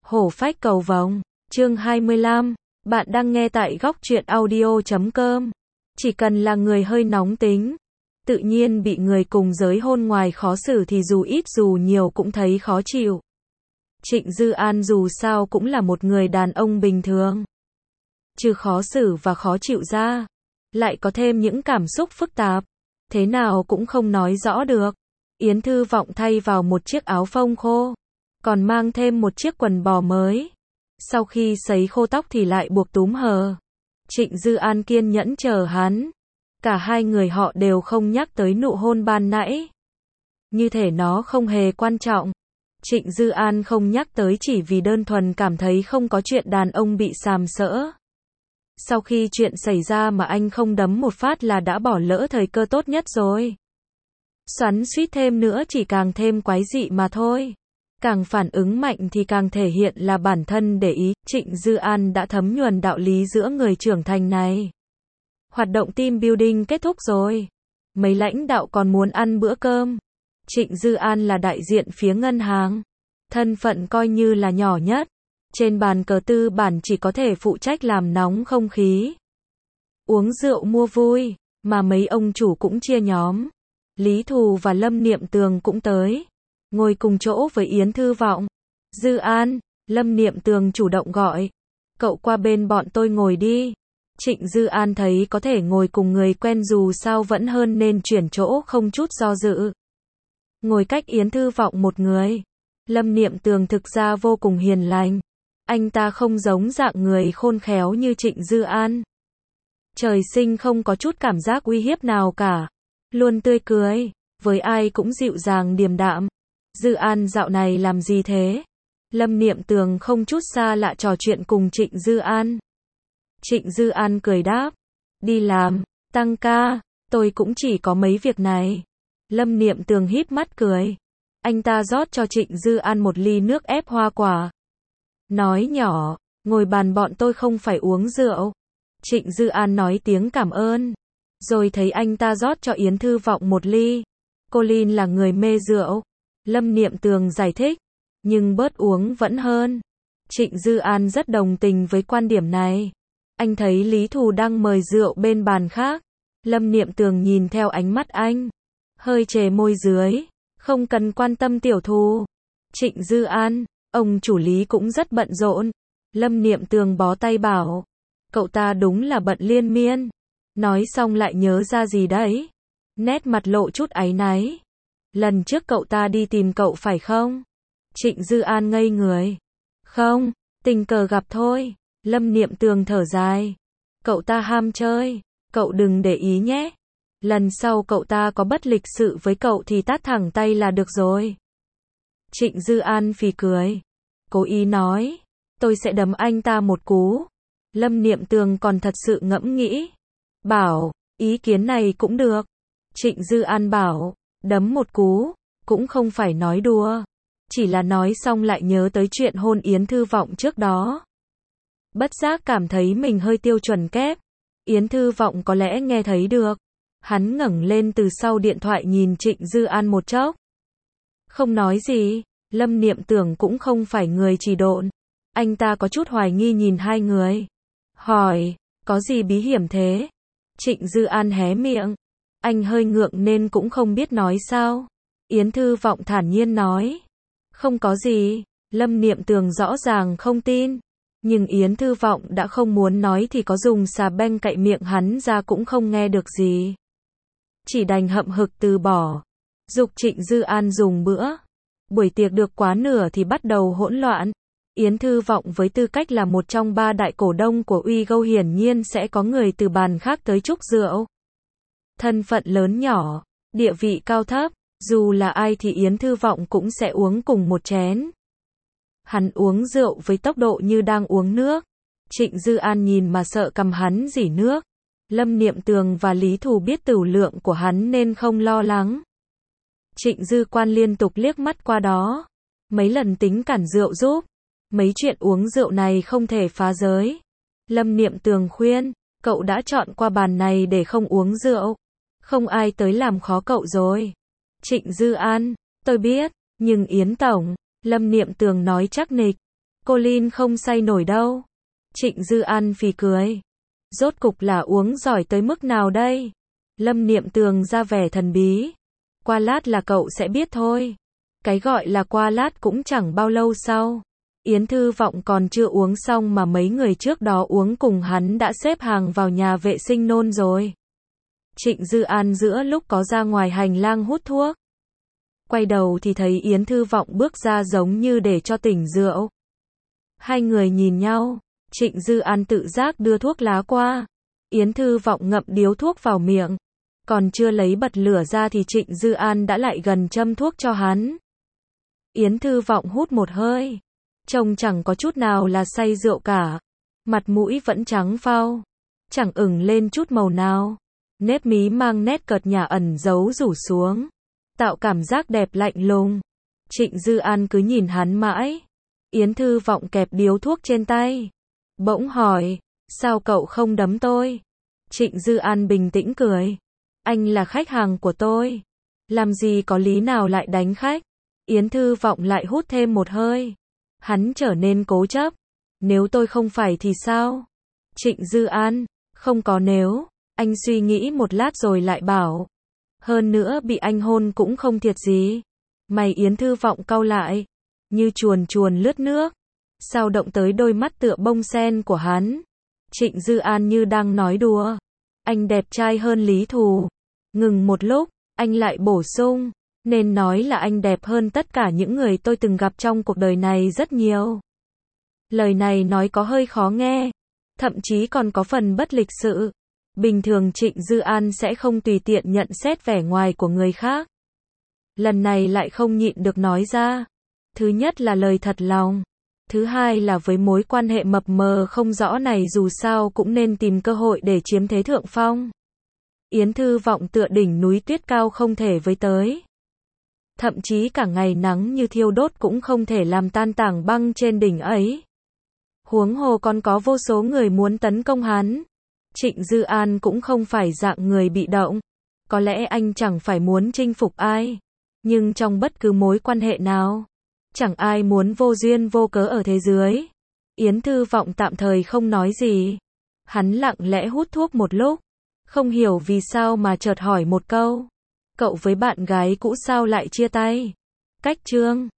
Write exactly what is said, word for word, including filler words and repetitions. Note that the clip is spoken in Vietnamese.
Hổ phách cầu vồng, chương hai mươi lăm, bạn đang nghe tại góc truyện audio chấm com. Chỉ cần là người hơi nóng tính, tự nhiên bị người cùng giới hôn ngoài khó xử thì dù ít dù nhiều cũng thấy khó chịu. Trịnh Dư An dù sao cũng là một người đàn ông bình thường. Trừ khó xử và khó chịu ra, lại có thêm những cảm xúc phức tạp. Thế nào cũng không nói rõ được. Yến Thư Vọng thay vào một chiếc áo phông khô, còn mang thêm một chiếc quần bò mới. Sau khi sấy khô tóc thì lại buộc túm hờ. Trịnh Dư An kiên nhẫn chờ hắn. Cả hai người họ đều không nhắc tới nụ hôn ban nãy. Như thể nó không hề quan trọng. Trịnh Dư An không nhắc tới chỉ vì đơn thuần cảm thấy không có chuyện đàn ông bị sàm sỡ. Sau khi chuyện xảy ra mà anh không đấm một phát là đã bỏ lỡ thời cơ tốt nhất rồi. Xoắn suýt thêm nữa chỉ càng thêm quái dị mà thôi. Càng phản ứng mạnh thì càng thể hiện là bản thân để ý. Trịnh Dư An đã thấm nhuần đạo lý giữa người trưởng thành này. Hoạt động team building kết thúc rồi. Mấy lãnh đạo còn muốn ăn bữa cơm. Trịnh Dư An là đại diện phía ngân hàng. Thân phận coi như là nhỏ nhất. Trên bàn cờ tư bản chỉ có thể phụ trách làm nóng không khí. Uống rượu mua vui, mà mấy ông chủ cũng chia nhóm. Lý Thù và Lâm Niệm Tường cũng tới. Ngồi cùng chỗ với Yến Thư Vọng. Dư An, Lâm Niệm Tường chủ động gọi. Cậu qua bên bọn tôi ngồi đi. Trịnh Dư An thấy có thể ngồi cùng người quen dù sao vẫn hơn nên chuyển chỗ không chút do dự. Ngồi cách Yến Thư Vọng một người. Lâm Niệm Tường thực ra vô cùng hiền lành. Anh ta không giống dạng người khôn khéo như Trịnh Dư An. Trời sinh không có chút cảm giác uy hiếp nào cả. Luôn tươi cười, với ai cũng dịu dàng điềm đạm. Dư An dạo này làm gì thế? Lâm Niệm Tường không chút xa lạ trò chuyện cùng Trịnh Dư An. Trịnh Dư An cười đáp. Đi làm, tăng ca, tôi cũng chỉ có mấy việc này. Lâm Niệm Tường híp mắt cười. Anh ta rót cho Trịnh Dư An một ly nước ép hoa quả. Nói nhỏ, ngồi bàn bọn tôi không phải uống rượu. Trịnh Dư An nói tiếng cảm ơn. Rồi thấy anh ta rót cho Yến Thư Vọng một ly. Cô Linh là người mê rượu. Lâm Niệm Tường giải thích. Nhưng bớt uống vẫn hơn. Trịnh Dư An rất đồng tình với quan điểm này. Anh thấy Lý Thù đang mời rượu bên bàn khác. Lâm Niệm Tường nhìn theo ánh mắt anh. Hơi chề môi dưới. Không cần quan tâm tiểu Thù. Trịnh Dư An, ông chủ Lý cũng rất bận rộn. Lâm Niệm Tường bó tay bảo. Cậu ta đúng là bận liên miên. Nói xong lại nhớ ra gì đấy. Nét mặt lộ chút áy náy. Lần trước cậu ta đi tìm cậu phải không? Trịnh Dư An ngây người. Không, tình cờ gặp thôi. Lâm Niệm Tường thở dài. Cậu ta ham chơi. Cậu đừng để ý nhé. Lần sau cậu ta có bất lịch sự với cậu thì tát thẳng tay là được rồi. Trịnh Dư An phì cười. Cố ý nói. Tôi sẽ đấm anh ta một cú. Lâm Niệm Tường còn thật sự ngẫm nghĩ. Bảo, ý kiến này cũng được. Trịnh Dư An bảo, đấm một cú, cũng không phải nói đùa. Chỉ là nói xong lại nhớ tới chuyện hôn Yến Thư Vọng trước đó. Bất giác cảm thấy mình hơi tiêu chuẩn kép. Yến Thư Vọng có lẽ nghe thấy được. Hắn ngẩng lên từ sau điện thoại nhìn Trịnh Dư An một chốc. Không nói gì, Lâm Niệm Tưởng cũng không phải người chỉ độn. Anh ta có chút hoài nghi nhìn hai người. Hỏi, có gì bí hiểm thế? Trịnh Dư An hé miệng. Anh hơi ngượng nên cũng không biết nói sao. Yến Thư Vọng thản nhiên nói. Không có gì. Lâm Niệm Tường rõ ràng không tin. Nhưng Yến Thư Vọng đã không muốn nói thì có dùng xà beng cạy miệng hắn ra cũng không nghe được gì. Chỉ đành hậm hực từ bỏ. Giục Trịnh Dư An dùng bữa. Buổi tiệc được quá nửa thì bắt đầu hỗn loạn. Yến Thư Vọng với tư cách là một trong ba đại cổ đông của Uy Gâu hiển nhiên sẽ có người từ bàn khác tới chúc rượu. Thân phận lớn nhỏ, địa vị cao thấp, dù là ai thì Yến Thư Vọng cũng sẽ uống cùng một chén. Hắn uống rượu với tốc độ như đang uống nước. Trịnh Dư An nhìn mà sợ cầm hắn rỉ nước. Lâm Niệm Tường và Lý Thù biết tửu lượng của hắn nên không lo lắng. Trịnh Dư Quan liên tục liếc mắt qua đó. Mấy lần tính cản rượu giúp. Mấy chuyện uống rượu này không thể phá giới. Lâm Niệm Tường khuyên, cậu đã chọn qua bàn này để không uống rượu. Không ai tới làm khó cậu rồi. Trịnh Dư An, tôi biết, nhưng Yến Tổng, Lâm Niệm Tường nói chắc nịch. Cô Linh không say nổi đâu. Trịnh Dư An phì cười. Rốt cục là uống giỏi tới mức nào đây? Lâm Niệm Tường ra vẻ thần bí. Qua lát là cậu sẽ biết thôi. Cái gọi là qua lát cũng chẳng bao lâu sau. Yến Thư Vọng còn chưa uống xong mà mấy người trước đó uống cùng hắn đã xếp hàng vào nhà vệ sinh nôn rồi. Trịnh Dư An giữa lúc có ra ngoài hành lang hút thuốc. Quay đầu thì thấy Yến Thư Vọng bước ra giống như để cho tỉnh rượu. Hai người nhìn nhau, Trịnh Dư An tự giác đưa thuốc lá qua. Yến Thư Vọng ngậm điếu thuốc vào miệng. Còn chưa lấy bật lửa ra thì Trịnh Dư An đã lại gần châm thuốc cho hắn. Yến Thư Vọng hút một hơi. Trông chẳng có chút nào là say rượu cả. Mặt mũi vẫn trắng phau. Chẳng ửng lên chút màu nào. Nếp mí mang nét cợt nhả ẩn giấu rủ xuống. Tạo cảm giác đẹp lạnh lùng. Trịnh Dư An cứ nhìn hắn mãi. Yến Thư Vọng kẹp điếu thuốc trên tay. Bỗng hỏi, sao cậu không đấm tôi? Trịnh Dư An bình tĩnh cười. Anh là khách hàng của tôi. Làm gì có lý nào lại đánh khách? Yến Thư Vọng lại hút thêm một hơi. Hắn trở nên cố chấp. Nếu tôi không phải thì sao? Trịnh Dư An, không có nếu. Anh suy nghĩ một lát rồi lại bảo. Hơn nữa bị anh hôn cũng không thiệt gì. Mày Yến Thư Vọng cau lại. Như chuồn chuồn lướt nước. Sao động tới đôi mắt tựa bông sen của hắn. Trịnh Dư An như đang nói đùa. Anh đẹp trai hơn Lý Thù. Ngừng một lúc, anh lại bổ sung. Nên nói là anh đẹp hơn tất cả những người tôi từng gặp trong cuộc đời này rất nhiều. Lời này nói có hơi khó nghe. Thậm chí còn có phần bất lịch sự. Bình thường Trịnh Dư An sẽ không tùy tiện nhận xét vẻ ngoài của người khác. Lần này lại không nhịn được nói ra. Thứ nhất là lời thật lòng. Thứ hai là với mối quan hệ mập mờ không rõ này dù sao cũng nên tìm cơ hội để chiếm thế thượng phong. Yến Thư Vọng tựa đỉnh núi tuyết cao không thể với tới. Thậm chí cả ngày nắng như thiêu đốt cũng không thể làm tan tảng băng trên đỉnh ấy. Huống hồ còn có vô số người muốn tấn công hắn. Trịnh Dư An cũng không phải dạng người bị động. Có lẽ anh chẳng phải muốn chinh phục ai. Nhưng trong bất cứ mối quan hệ nào, chẳng ai muốn vô duyên vô cớ ở thế dưới. Yến Thư Vọng tạm thời không nói gì. Hắn lặng lẽ hút thuốc một lúc. Không hiểu vì sao mà chợt hỏi một câu. Cậu với bạn gái cũ sao lại chia tay? Cách chương